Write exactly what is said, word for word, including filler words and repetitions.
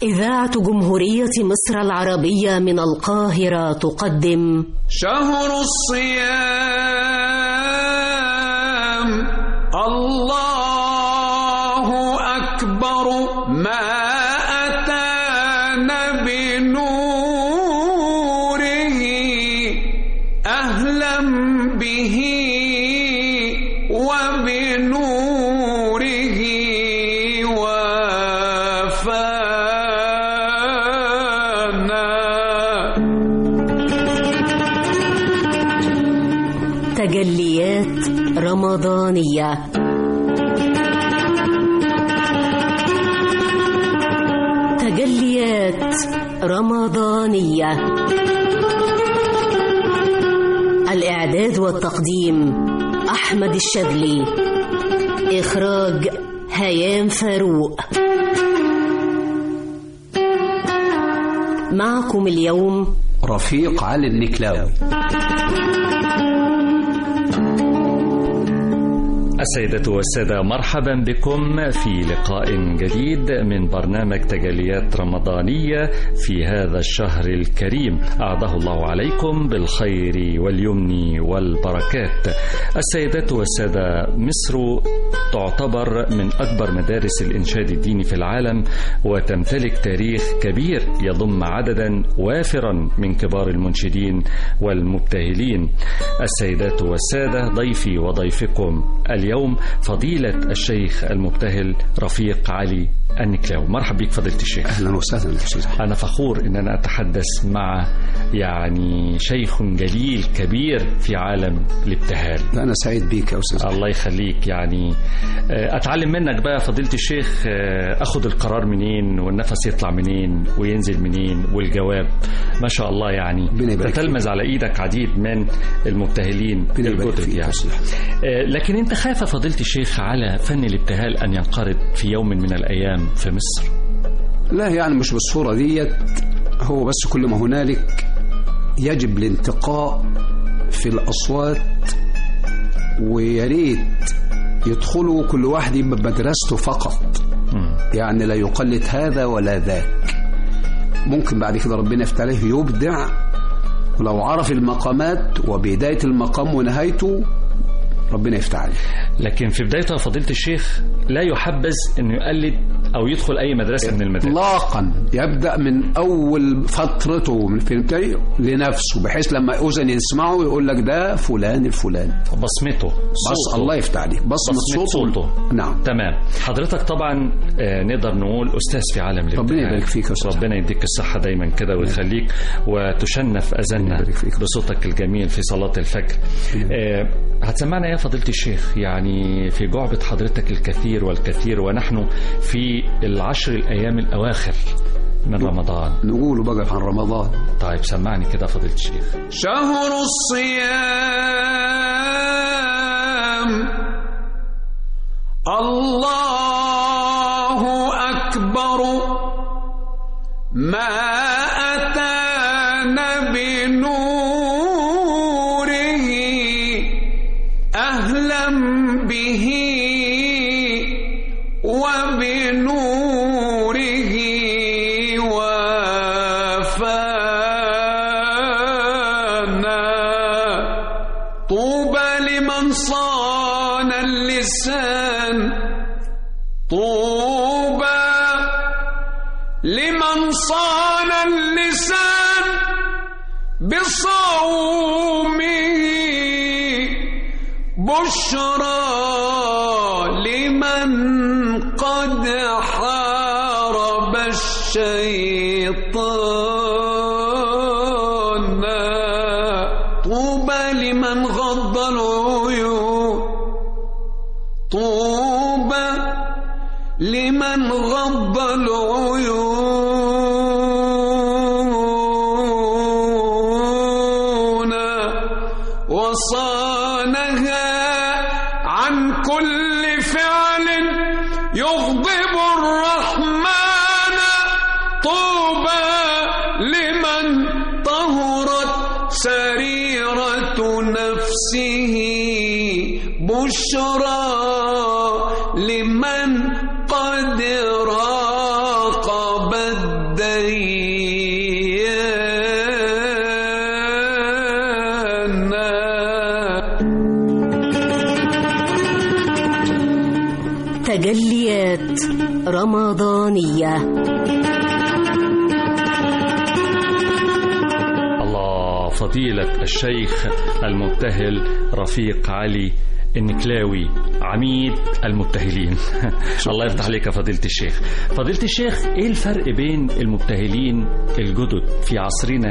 إذاعة جمهورية مصر العربية من القاهرة تقدم شهر الصيام الله أكبر ما أتانا بنوره أهلا به وبنوره تجليات رمضانية. تجليات رمضانية. الإعداد والتقديم أحمد الشاذلي. إخراج هيام فاروق. معكم اليوم رفيق علي النكلاوي. السيدة والسادة، مرحبا بكم في لقاء جديد من برنامج تجليات رمضانية في هذا الشهر الكريم، أعاده الله عليكم بالخير واليمن والبركات. السيدة والسادة، مصر تعتبر من أكبر مدارس الإنشاد الديني في العالم، وتمتلك تاريخ كبير يضم عددا وافرا من كبار المنشدين والمبتهلين. السيدات والسادة، ضيفي وضيفكم اليوم اليوم فضيلة الشيخ المبتهل رفيق علي النكلاوي. مرحبا بك فضيلة الشيخ. أهلا وسهلا. أنا فخور أن أنا أتحدث مع يعني شيخ جليل كبير في عالم الابتهال. أنا سعيد بيك يا أستاذ. الله يخليك. يعني أتعلم منك بقى فضيلة الشيخ، أخذ القرار منين والنفس يطلع منين وينزل منين والجواب ما شاء الله، يعني تتلمذ على إيدك عديد من المبتهلين الجدد يعني. لكن أنت خايف فضيلة الشيخ على فن الابتهال أن ينقرض في يوم من الأيام في مصر؟ لا، يعني مش بالصورة ديت. هو بس كل ما هنالك يجب الانتقاء في الأصوات، وياريت يدخلوا كل واحد بمدرسته فقط، يعني لا يقلد هذا ولا ذاك. ممكن بعد كده ربنا يفتح عليه يبدع، ولو عرف المقامات وبداية المقام ونهايته ربنا يفتح عليه. لكن في بدايتها فضيلة الشيخ لا يحبذ انه يقلد او يدخل اي مدرسة من المدارس اطلاقا. يبدأ من اول فترته من فهمتي لنفسه، بحيث لما اذن يسمعه يقول لك ده فلان الفلاني، بصمته بس الله يفتح عليه، بصمة صوته. صوته. نعم تمام. حضرتك طبعا نقدر نقول استاذ في عالم الابتهال. ربنا يبارك فيك يا أستاذ. ربنا يديك الصحة دايما كده ويخليك وتشنف اذاننا بصوتك الجميل في صلاة الفجر. آه هتسمعنا يا فضيلة الشيخ يعني في جعبة حضرتك الكثير والكثير، ونحن في العشر الأيام الأواخر من رمضان. نقوله بقى عن رمضان. طيب سمعني كده فضيلة الشيخ. شهر الصيام الله أكبر ما أتانا بنوره أهلا به وبنوره وفانا. طوبى لمن صان اللسان، طوبى لمن صان اللسان بصومه، بشرى لمن قد حارب الشيطان. طوبى لمن غض العيون، طوبى لمن غض العيون وصانها عن كل فعل يغضب الرحمن. طوبى لمن طهرت سريرة نفسه، بشرى لمن قد راقب ديانا. تجليات رمضانية. الله، فضيلة الشيخ المبتهل رفيق علي النكلاوي، عميد المبتهلين. الله يفتح عليك يا فضيلة الشيخ. فضيلة الشيخ، ايه الفرق بين المبتهلين الجدد في عصرنا